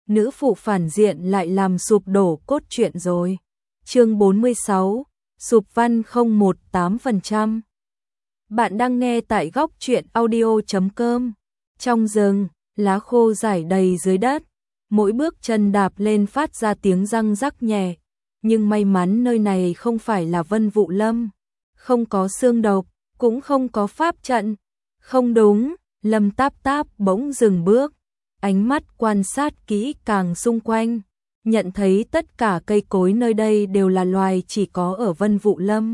nữ phụ phản diện lại làm sụp đổ cốt truyện rồi. Chương 46, sụp văn 018%. Bạn đang nghe tại góc truyện audio.com. Trong rừng, lá khô rải đầy dưới đất, mỗi bước chân đạp lên phát ra tiếng răng rắc nhẹ. Nhưng may mắn nơi này không phải là Vân Vũ Lâm, không có xương độc, cũng không có pháp trận. Không đúng, Lâm Táp Táp bỗng dừng bước, ánh mắt quan sát kỹ càng xung quanh, nhận thấy tất cả cây cối nơi đây đều là loài chỉ có ở Vân Vũ Lâm.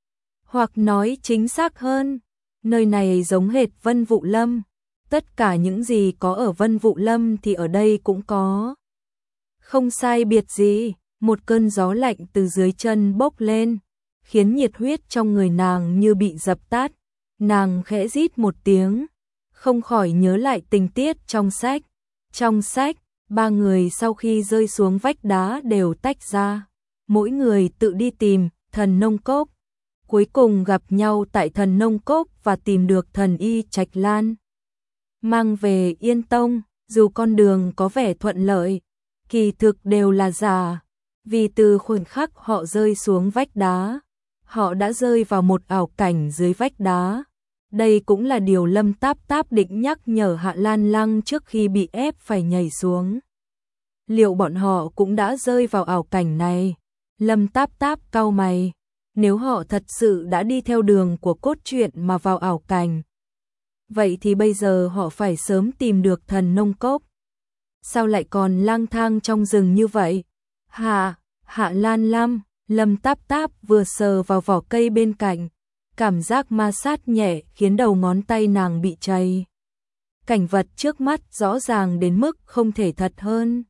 Hoặc nói chính xác hơn, nơi này giống hệt Vân Vũ Lâm, tất cả những gì có ở Vân Vũ Lâm thì ở đây cũng có. Không sai biệt gì, một cơn gió lạnh từ dưới chân bốc lên, khiến nhiệt huyết trong người nàng như bị dập tắt. Nàng khẽ rít một tiếng, không khỏi nhớ lại tình tiết trong sách. Trong sách, ba người sau khi rơi xuống vách đá đều tách ra, mỗi người tự đi tìm Thần Nông Cốc. Cuối cùng gặp nhau tại Thần Nông Cốc và tìm được thần y Trạch Lan, mang về Yên Tông. Dù con đường có vẻ thuận lợi, kỳ thực đều là giả, vì từ khoảnh khắc họ rơi xuống vách đá, họ đã rơi vào một ảo cảnh dưới vách đá. Đây cũng là điều Lâm Táp Táp định nhắc nhở Hạ Lan Lăng trước khi bị ép phải nhảy xuống. Liệu bọn họ cũng đã rơi vào ảo cảnh này? Lâm Táp Táp cau mày, nếu họ thật sự đã đi theo đường của cốt truyện mà vào ảo cảnh, vậy thì bây giờ họ phải sớm tìm được Thần Nông Cốc. Sao lại còn lang thang trong rừng như vậy? Hạ Lan Lam, Lâm Táp Táp vừa sờ vào vỏ cây bên cạnh, cảm giác ma sát nhẹ khiến đầu ngón tay nàng bị chảy. Cảnh vật trước mắt rõ ràng đến mức không thể thật hơn.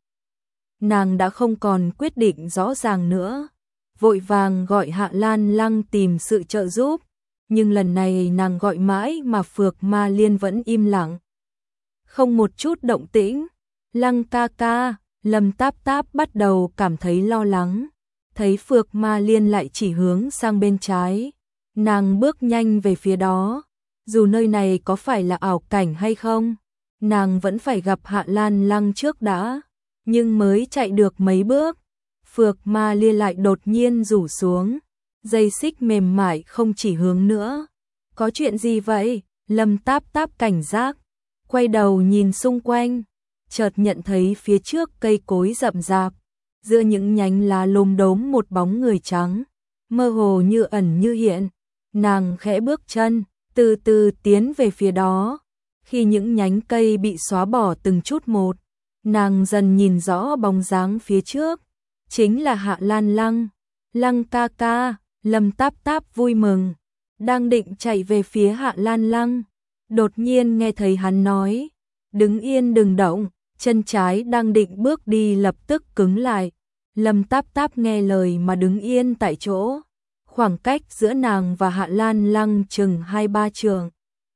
Nàng đã không còn quyết định rõ ràng nữa, vội vàng gọi Hạ Lan Lăng tìm sự trợ giúp, nhưng lần này nàng gọi mãi mà Phược Ma Liên vẫn im lặng, không một chút động tĩnh. Lăng ca ca, Lâm Táp Táp bắt đầu cảm thấy lo lắng, thấy Phược Ma Liên lại chỉ hướng sang bên trái. Nàng bước nhanh về phía đó, dù nơi này có phải là ảo cảnh hay không, nàng vẫn phải gặp Hạ Lan Lăng trước đã. Nhưng mới chạy được mấy bước, Phược Ma Liên lại đột nhiên rủ xuống, dây xích mềm mại không chỉ hướng nữa. Có chuyện gì vậy? Lâm Táp Táp cảnh giác, quay đầu nhìn xung quanh, chợt nhận thấy phía trước cây cối rậm rạp, giữa những nhánh lá lốm đốm một bóng người trắng, mơ hồ như ẩn như hiện. Nàng khẽ bước chân, từ từ tiến về phía đó. Khi những nhánh cây bị xóa bỏ từng chút một, nàng dần nhìn rõ bóng dáng phía trước, chính là Hạ Lan Lăng. Lăng ca ca, Lâm Táp Táp vui mừng, đang định chạy về phía Hạ Lan Lăng, đột nhiên nghe thấy hắn nói, đứng yên đừng động. Chân trái đang định bước đi lập tức cứng lại. Lâm Táp Táp nghe lời mà đứng yên tại chỗ. Khoảng cách giữa nàng và Hạ Lan Lăng chừng 2-3 trượng.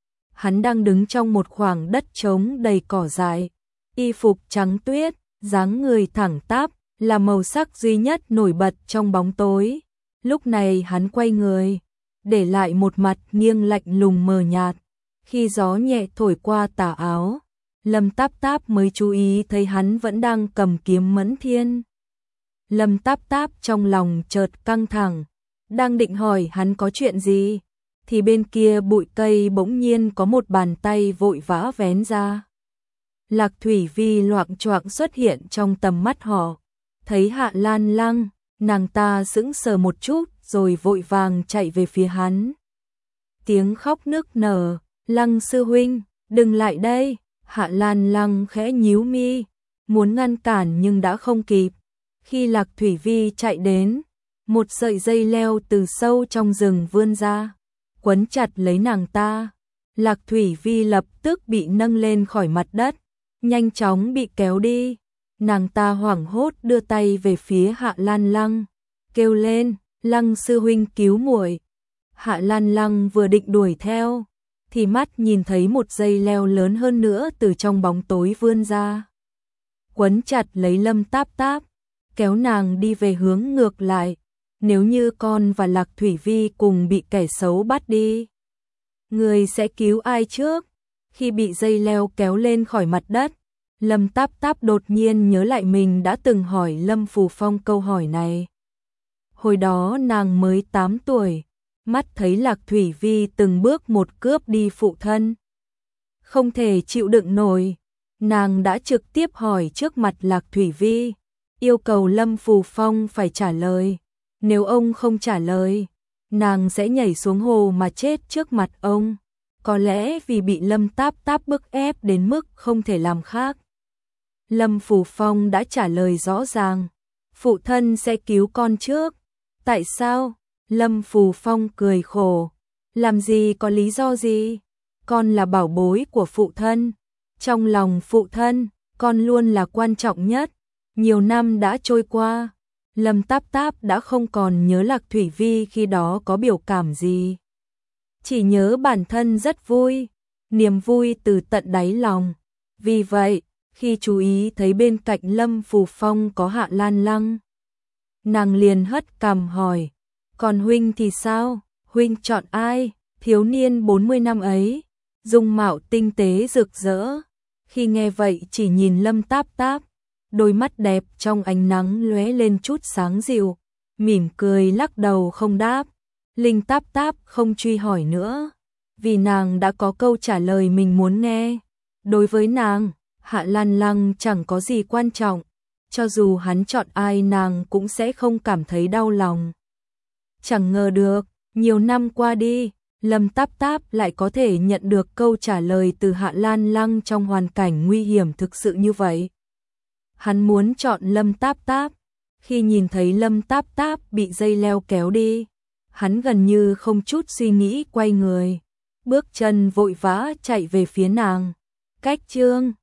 Hắn đang đứng trong một khoảng đất trống đầy cỏ dại, y phục trắng tuyết, dáng người thẳng tắp, là màu sắc duy nhất nổi bật trong bóng tối. Lúc này hắn quay người, để lại một mặt nghiêng lạnh lùng mờ nhạt. Khi gió nhẹ thổi qua tà áo, Lâm Táp Táp mới chú ý thấy hắn vẫn đang cầm kiếm Mẫn Thiên. Lâm Táp Táp trong lòng chợt căng thẳng, đang định hỏi hắn có chuyện gì, thì bên kia bụi cây bỗng nhiên có một bàn tay vội vã vén ra. Lạc Thủy Vi loạng choạng xuất hiện trong tầm mắt họ, thấy Hạ Lan Lăng, nàng ta sững sờ một chút rồi vội vàng chạy về phía hắn. Tiếng khóc nức nở, Lăng sư huynh, đừng lại đây. Hạ Lan Lăng khẽ nhíu mi, muốn ngăn cản nhưng đã không kịp. Khi Lạc Thủy Vi chạy đến, một sợi dây leo từ sâu trong rừng vươn ra, quấn chặt lấy nàng ta. Lạc Thủy Vi lập tức bị nâng lên khỏi mặt đất, nhanh chóng bị kéo đi. Nàng ta hoảng hốt đưa tay về phía Hạ Lan Lăng, kêu lên, Lăng sư huynh cứu muội. Hạ Lan Lăng vừa định đuổi theo, thì mắt nhìn thấy một dây leo lớn hơn nữa từ trong bóng tối vươn ra, quấn chặt lấy Lâm Táp Táp, kéo nàng đi về hướng ngược lại. Nếu như con và Lạc Thủy Vi cùng bị kẻ xấu bắt đi, người sẽ cứu ai trước? Khi bị dây leo kéo lên khỏi mặt đất, Lâm Táp Táp đột nhiên nhớ lại mình đã từng hỏi Lâm Phù Phong câu hỏi này. Hồi đó nàng mới 8 tuổi, mắt thấy Lạc Thủy Vi từng bước một cướp đi phụ thân. Không thể chịu đựng nổi, nàng đã trực tiếp hỏi trước mặt Lạc Thủy Vi, yêu cầu Lâm Phù Phong phải trả lời. Nếu ông không trả lời, nàng sẽ nhảy xuống hồ mà chết trước mặt ông. Có lẽ vì bị Lâm Táp Táp bức ép đến mức không thể làm khác. Lâm Phù Phong đã trả lời rõ ràng, phụ thân sẽ cứu con trước. Tại sao? Lâm Phù Phong cười khổ, làm gì có lý do gì? Con là bảo bối của phụ thân, trong lòng phụ thân, con luôn là quan trọng nhất. Nhiều năm đã trôi qua, Lâm Táp Táp đã không còn nhớ Lạc Thủy Vi khi đó có biểu cảm gì. Chỉ nhớ bản thân rất vui, niềm vui từ tận đáy lòng. Vì vậy, khi chú ý thấy bên cạnh Lâm Phù Phong có Hạ Lan Lăng, nàng liền hất cằm hỏi, còn huynh thì sao? Huynh chọn ai? Thiếu niên 40 năm ấy, dung mạo tinh tế rực rỡ. Khi nghe vậy chỉ nhìn Lâm Táp Táp, đôi mắt đẹp trong ánh nắng lóe lên chút sáng dịu, mỉm cười lắc đầu không đáp. Linh Táp Táp không truy hỏi nữa, vì nàng đã có câu trả lời mình muốn nghe. Đối với nàng, Hạ Lan Lăng chẳng có gì quan trọng, cho dù hắn chọn ai nàng cũng sẽ không cảm thấy đau lòng. Chẳng ngờ được, nhiều năm qua đi, Lâm Táp Táp lại có thể nhận được câu trả lời từ Hạ Lan Lăng trong hoàn cảnh nguy hiểm thực sự như vậy. Hắn muốn chọn Lâm Táp Táp, khi nhìn thấy Lâm Táp Táp bị dây leo kéo đi, hắn gần như không chút suy nghĩ quay người, bước chân vội vã chạy về phía nàng. Cách chương